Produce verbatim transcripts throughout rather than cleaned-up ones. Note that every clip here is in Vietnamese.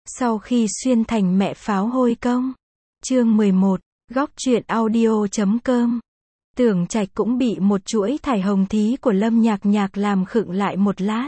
Sau khi xuyên thành mẹ pháo hôi công. Chương mười một, góc truyện audio chấm com. Tưởng Trạch cũng bị một chuỗi thải hồng thí của Lâm Nhạc Nhạc làm khựng lại một lát.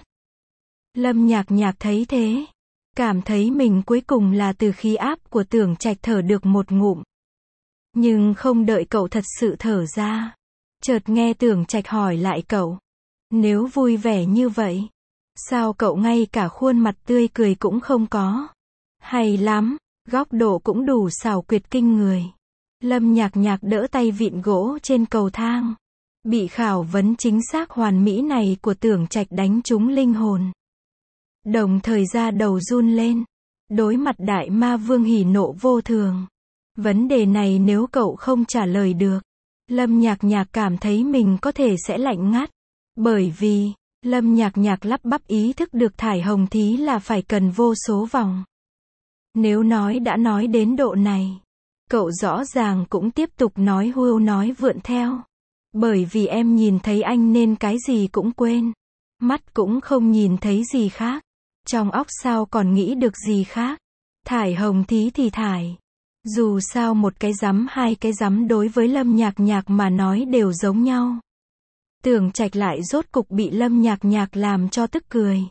Lâm Nhạc Nhạc thấy thế, cảm thấy mình cuối cùng là từ khí áp của Tưởng Trạch thở được một ngụm. Nhưng không đợi cậu thật sự thở ra, chợt nghe Tưởng Trạch hỏi lại cậu, nếu vui vẻ như vậy, sao cậu ngay cả khuôn mặt tươi cười cũng không có? Hay lắm, góc độ cũng đủ xảo quyệt kinh người. Lâm Nhạc Nhạc đỡ tay vịn gỗ trên cầu thang. Bị khảo vấn chính xác hoàn mỹ này của Tưởng Trạch đánh trúng linh hồn. Đồng thời ra đầu run lên. Đối mặt đại ma vương hỉ nộ vô thường. Vấn đề này nếu cậu không trả lời được, Lâm Nhạc Nhạc cảm thấy mình có thể sẽ lạnh ngắt. Bởi vì, Lâm Nhạc Nhạc lắp bắp ý thức được thải hồng thí là phải cần vô số vòng. Nếu nói đã nói đến độ này, cậu rõ ràng cũng tiếp tục nói hưu nói vượn theo. Bởi vì em nhìn thấy anh nên cái gì cũng quên. Mắt cũng không nhìn thấy gì khác. Trong óc sao còn nghĩ được gì khác. Thải hồng thí thì thải. Dù sao một cái rắm hai cái rắm đối với Lâm Nhạc Nhạc mà nói đều giống nhau. Tưởng Trạch lại rốt cục bị Lâm Nhạc Nhạc làm cho tức cười.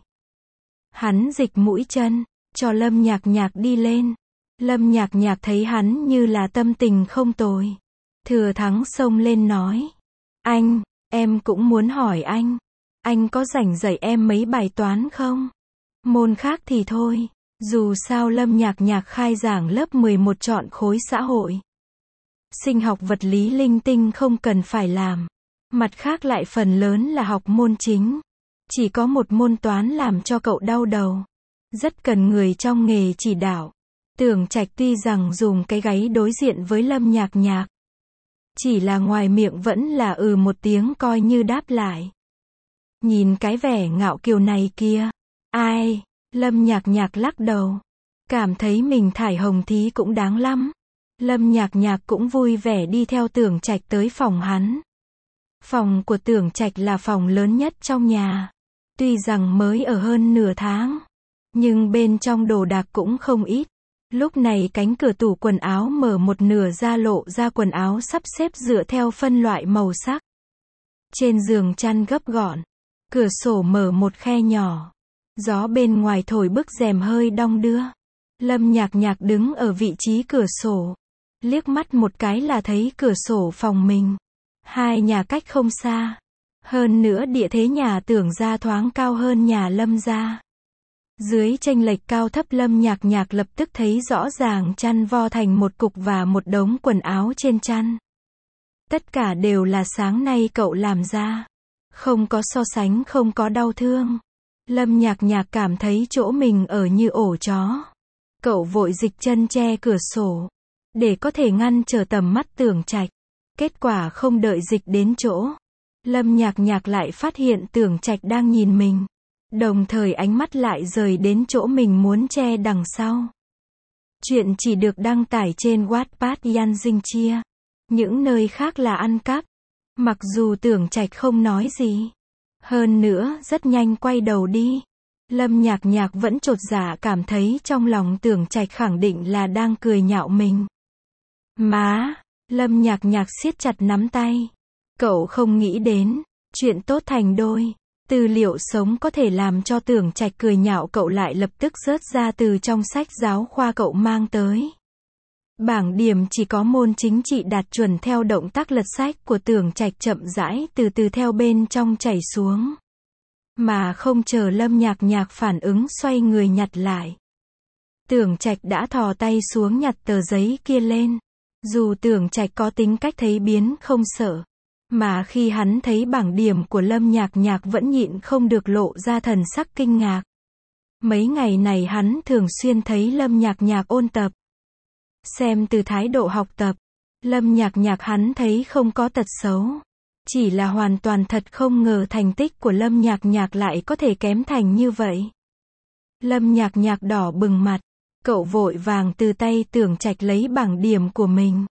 Hắn dịch mũi chân, cho Lâm Nhạc Nhạc đi lên. Lâm Nhạc Nhạc thấy hắn như là tâm tình không tồi. Thừa thắng xông lên nói. Anh, em cũng muốn hỏi anh. Anh có rảnh dạy em mấy bài toán không? Môn khác thì thôi. Dù sao Lâm Nhạc Nhạc khai giảng lớp mười một chọn khối xã hội. Sinh học vật lý linh tinh không cần phải làm. Mặt khác lại phần lớn là học môn chính. Chỉ có một môn toán làm cho cậu đau đầu. Rất cần người trong nghề chỉ đạo. Tưởng Trạch tuy rằng dùng cái gáy đối diện với Lâm Nhạc Nhạc. Chỉ là ngoài miệng vẫn là ừ một tiếng coi như đáp lại. Nhìn cái vẻ ngạo kiều này kia. Ai? Lâm Nhạc Nhạc lắc đầu. Cảm thấy mình thải hồng thí cũng đáng lắm. Lâm Nhạc Nhạc cũng vui vẻ đi theo Tưởng Trạch tới phòng hắn. Phòng của Tưởng Trạch là phòng lớn nhất trong nhà. Tuy rằng mới ở hơn nửa tháng. Nhưng bên trong đồ đạc cũng không ít. Lúc này cánh cửa tủ quần áo mở một nửa ra lộ ra quần áo sắp xếp dựa theo phân loại màu sắc. Trên giường chăn gấp gọn. Cửa sổ mở một khe nhỏ. Gió bên ngoài thổi bức rèm hơi đong đưa. Lâm Nhạc Nhạc đứng ở vị trí cửa sổ. Liếc mắt một cái là thấy cửa sổ phòng mình. Hai nhà cách không xa. Hơn nữa địa thế nhà Tưởng gia thoáng cao hơn nhà Lâm gia. Dưới chênh lệch cao thấp Lâm Nhạc Nhạc lập tức thấy rõ ràng chăn vo thành một cục và một đống quần áo trên chăn. Tất cả đều là sáng nay cậu làm ra. Không có so sánh, không có đau thương. Lâm Nhạc Nhạc cảm thấy chỗ mình ở như ổ chó. Cậu vội dịch chân che cửa sổ. Để có thể ngăn trở tầm mắt Tưởng Trạch. Kết quả không đợi dịch đến chỗ. Lâm Nhạc Nhạc lại phát hiện Tưởng Trạch đang nhìn mình. Đồng thời ánh mắt lại rời đến chỗ mình muốn che đằng sau. Chuyện chỉ được đăng tải trên Wattpad Yan Dinh Chia. Những nơi khác là ăn cắp. Mặc dù Tưởng Trạch không nói gì. Hơn nữa rất nhanh quay đầu đi. Lâm Nhạc Nhạc vẫn chột dạ cảm thấy trong lòng Tưởng Trạch khẳng định là đang cười nhạo mình. Má! Lâm Nhạc Nhạc siết chặt nắm tay. Cậu không nghĩ đến. Chuyện tốt thành đôi. Tư liệu sống có thể làm cho Tưởng Trạch cười nhạo cậu lại lập tức rớt ra từ trong sách giáo khoa cậu mang tới. Bảng điểm chỉ có môn chính trị đạt chuẩn theo động tác lật sách của Tưởng Trạch chậm rãi từ từ theo bên trong chảy xuống. Mà không chờ Lâm Nhạc Nhạc phản ứng xoay người nhặt lại. Tưởng Trạch đã thò tay xuống nhặt tờ giấy kia lên. Dù Tưởng Trạch có tính cách thấy biến không sợ. Mà khi hắn thấy bảng điểm của Lâm Nhạc Nhạc vẫn nhịn không được lộ ra thần sắc kinh ngạc. Mấy ngày này hắn thường xuyên thấy Lâm Nhạc Nhạc ôn tập. Xem từ thái độ học tập, Lâm Nhạc Nhạc hắn thấy không có tật xấu. Chỉ là hoàn toàn thật không ngờ thành tích của Lâm Nhạc Nhạc lại có thể kém thành như vậy. Lâm Nhạc Nhạc đỏ bừng mặt. Cậu vội vàng từ tay Tưởng Trạch lấy bảng điểm của mình.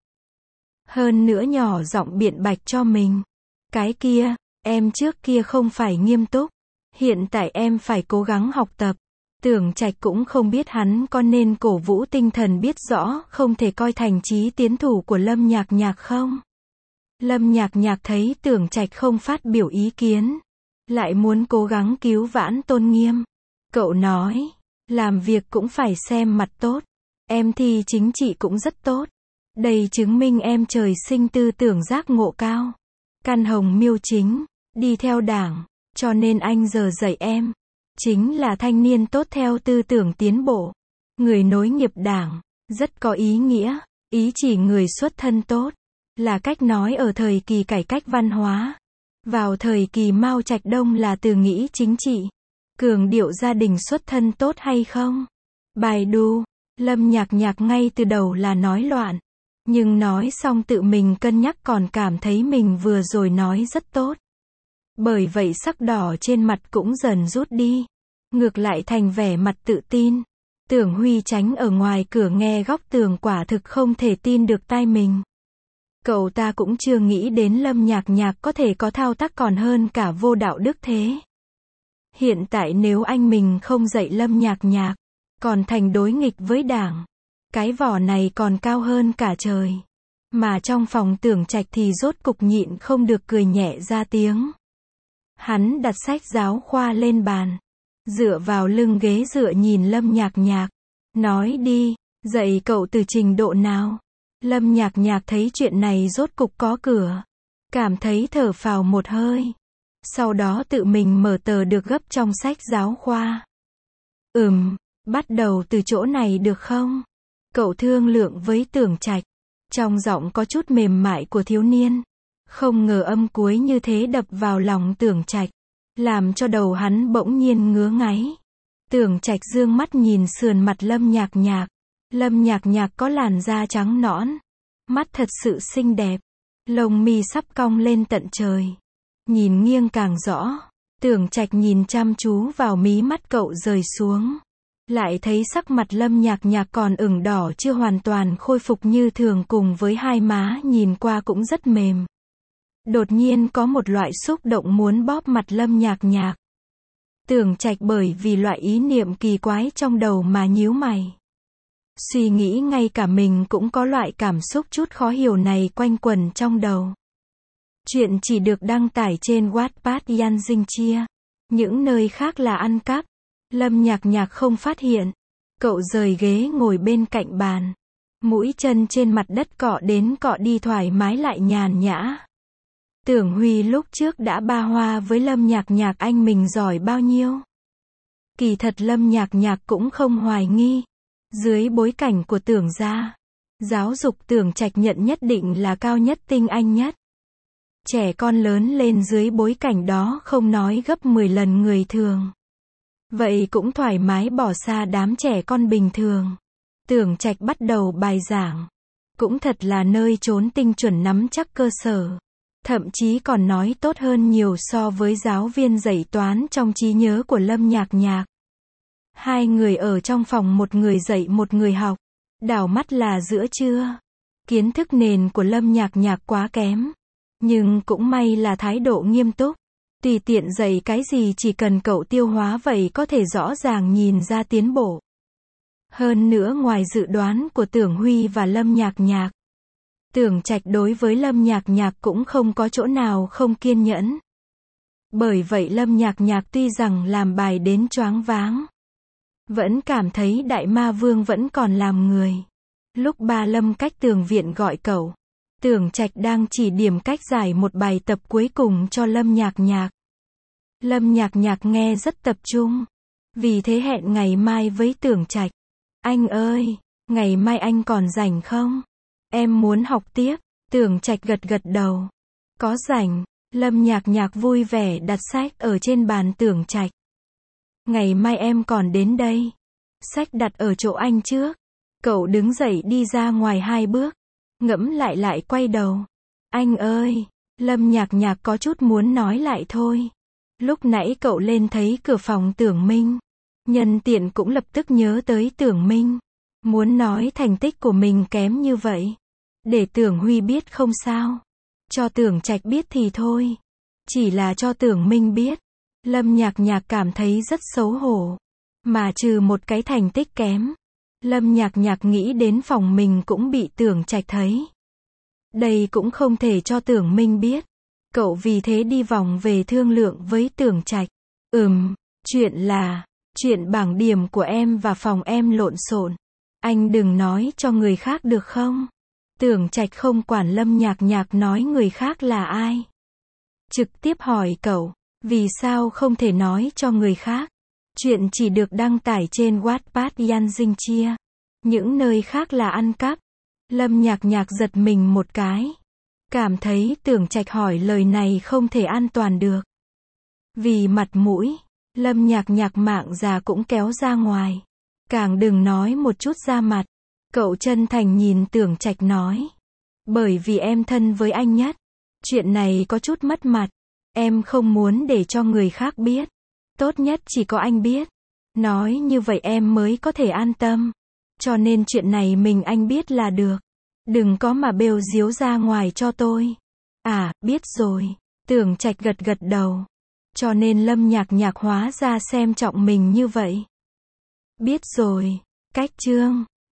Hơn nữa nhỏ giọng biện bạch cho mình. Cái kia, em trước kia không phải nghiêm túc. Hiện tại em phải cố gắng học tập. Tưởng Trạch cũng không biết hắn có nên cổ vũ tinh thần biết rõ không thể coi thành chí tiến thủ của Lâm Nhạc Nhạc không. Lâm Nhạc Nhạc thấy Tưởng Trạch không phát biểu ý kiến, lại muốn cố gắng cứu vãn tôn nghiêm. Cậu nói, làm việc cũng phải xem mặt tốt. Em thi chính trị cũng rất tốt. Đây chứng minh em trời sinh tư tưởng giác ngộ cao. Căn hồng miêu chính, đi theo đảng, cho nên anh giờ dạy em. Chính là thanh niên tốt theo tư tưởng tiến bộ. Người nối nghiệp đảng, rất có ý nghĩa. Ý chỉ người xuất thân tốt, là cách nói ở thời kỳ cải cách văn hóa. Vào thời kỳ Mao Trạch Đông là từ nghĩ chính trị. Cường điệu gia đình xuất thân tốt hay không? Bài đu, Lâm Nhạc Nhạc ngay từ đầu là nói loạn. Nhưng nói xong tự mình cân nhắc còn cảm thấy mình vừa rồi nói rất tốt. Bởi vậy sắc đỏ trên mặt cũng dần rút đi. Ngược lại thành vẻ mặt tự tin. Tưởng Huy tránh ở ngoài cửa nghe góc tường quả thực không thể tin được tai mình. Cậu ta cũng chưa nghĩ đến Lâm Nhạc Nhạc có thể có thao tác còn hơn cả vô đạo đức thế. Hiện tại nếu anh mình không dạy Lâm Nhạc Nhạc, còn thành đối nghịch với đảng. Cái vỏ này còn cao hơn cả trời. Mà trong phòng Tưởng Trạch thì rốt cục nhịn không được cười nhẹ ra tiếng. Hắn đặt sách giáo khoa lên bàn. Dựa vào lưng ghế dựa nhìn Lâm Nhạc Nhạc. Nói đi, dạy cậu từ trình độ nào? Lâm Nhạc Nhạc thấy chuyện này rốt cục có cửa. Cảm thấy thở phào một hơi. Sau đó tự mình mở tờ được gấp trong sách giáo khoa. Ừm, bắt đầu từ chỗ này được không? Cậu thương lượng với Tưởng Trạch. Trong giọng có chút mềm mại của thiếu niên. Không ngờ âm cuối như thế đập vào lòng Tưởng Trạch. Làm cho đầu hắn bỗng nhiên ngứa ngáy. Tưởng Trạch dương mắt nhìn sườn mặt Lâm Nhạc Nhạc. Lâm Nhạc Nhạc có làn da trắng nõn. Mắt thật sự xinh đẹp. Lông mi sắp cong lên tận trời. Nhìn nghiêng càng rõ. Tưởng Trạch nhìn chăm chú vào mí mắt cậu rời xuống. Lại thấy sắc mặt Lâm Nhạc Nhạc còn ửng đỏ chưa hoàn toàn khôi phục như thường cùng với hai má nhìn qua cũng rất mềm. Đột nhiên có một loại xúc động muốn bóp mặt Lâm Nhạc Nhạc. Tưởng Trạch bởi vì loại ý niệm kỳ quái trong đầu mà nhíu mày. Suy nghĩ ngay cả mình cũng có loại cảm xúc chút khó hiểu này quanh quẩn trong đầu. Chuyện chỉ được đăng tải trên Wattpad Yan Dinh Chia. Những nơi khác là ăn cắp. Lâm Nhạc Nhạc không phát hiện. Cậu rời ghế ngồi bên cạnh bàn. Mũi chân trên mặt đất cọ đến cọ đi thoải mái lại nhàn nhã. Tưởng Huy lúc trước đã ba hoa với Lâm Nhạc Nhạc anh mình giỏi bao nhiêu. Kỳ thật Lâm Nhạc Nhạc cũng không hoài nghi. Dưới bối cảnh của Tưởng gia, giáo dục Tưởng Trạch nhận nhất định là cao nhất tinh anh nhất. Trẻ con lớn lên dưới bối cảnh đó không nói gấp mười lần người thường. Vậy cũng thoải mái bỏ xa đám trẻ con bình thường. Tưởng Trạch bắt đầu bài giảng. Cũng thật là nơi trốn tinh chuẩn nắm chắc cơ sở. Thậm chí còn nói tốt hơn nhiều so với giáo viên dạy toán trong trí nhớ của Lâm Nhạc Nhạc. Hai người ở trong phòng, một người dạy một người học. Đảo mắt là giữa trưa. Kiến thức nền của Lâm Nhạc Nhạc quá kém. Nhưng cũng may là thái độ nghiêm túc. Tùy tiện dạy cái gì chỉ cần cậu tiêu hóa vậy có thể rõ ràng nhìn ra tiến bộ. Hơn nữa ngoài dự đoán của Tưởng Huy và Lâm Nhạc Nhạc, Tưởng Trạch đối với Lâm Nhạc Nhạc cũng không có chỗ nào không kiên nhẫn. Bởi vậy Lâm Nhạc Nhạc tuy rằng làm bài đến choáng váng, vẫn cảm thấy Đại Ma Vương vẫn còn làm người. Lúc ba Lâm cách tường viện gọi cậu, Tưởng Trạch đang chỉ điểm cách giải một bài tập cuối cùng cho Lâm Nhạc Nhạc. Lâm Nhạc Nhạc nghe rất tập trung. Vì thế hẹn ngày mai với Tưởng Trạch. Anh ơi, ngày mai anh còn rảnh không? Em muốn học tiếp. Tưởng Trạch gật gật đầu. Có rảnh. Lâm Nhạc Nhạc vui vẻ đặt sách ở trên bàn Tưởng Trạch. Ngày mai em còn đến đây. Sách đặt ở chỗ anh trước. Cậu đứng dậy đi ra ngoài hai bước. Ngẫm lại lại quay đầu. Anh ơi, Lâm Nhạc Nhạc có chút muốn nói lại thôi. Lúc nãy cậu lên thấy cửa phòng Tưởng Minh. Nhân tiện cũng lập tức nhớ tới Tưởng Minh. Muốn nói thành tích của mình kém như vậy. Để Tưởng Huy biết không sao. Cho Tưởng Trạch biết thì thôi. Chỉ là cho Tưởng Minh biết. Lâm Nhạc Nhạc cảm thấy rất xấu hổ. Mà trừ một cái thành tích kém, Lâm Nhạc Nhạc nghĩ đến phòng mình cũng bị Tưởng Trạch thấy. Đây cũng không thể cho Tưởng Minh biết. Cậu vì thế đi vòng về thương lượng với Tưởng Trạch. Ừm, chuyện là, chuyện bảng điểm của em và phòng em lộn xộn. Anh đừng nói cho người khác được không? Tưởng Trạch không quản Lâm Nhạc Nhạc nói người khác là ai. Trực tiếp hỏi cậu, vì sao không thể nói cho người khác? Chuyện chỉ được đăng tải trên Wattpad Yan Dinh Chia. Những nơi khác là ăn cắp. Lâm Nhạc Nhạc giật mình một cái. Cảm thấy Tưởng Trạch hỏi lời này không thể an toàn được. Vì mặt mũi, Lâm Nhạc Nhạc mạng già cũng kéo ra ngoài. Càng đừng nói một chút ra mặt. Cậu chân thành nhìn Tưởng Trạch nói. Bởi vì em thân với anh nhất. Chuyện này có chút mất mặt. Em không muốn để cho người khác biết. Tốt nhất chỉ có anh biết. Nói như vậy em mới có thể an tâm. Cho nên chuyện này mình anh biết là được. Đừng có mà bêu diếu ra ngoài cho tôi. À, biết rồi. Tưởng Trạch gật gật đầu. Cho nên Lâm Nhạc Nhạc hóa ra xem trọng mình như vậy. Biết rồi. Cách chương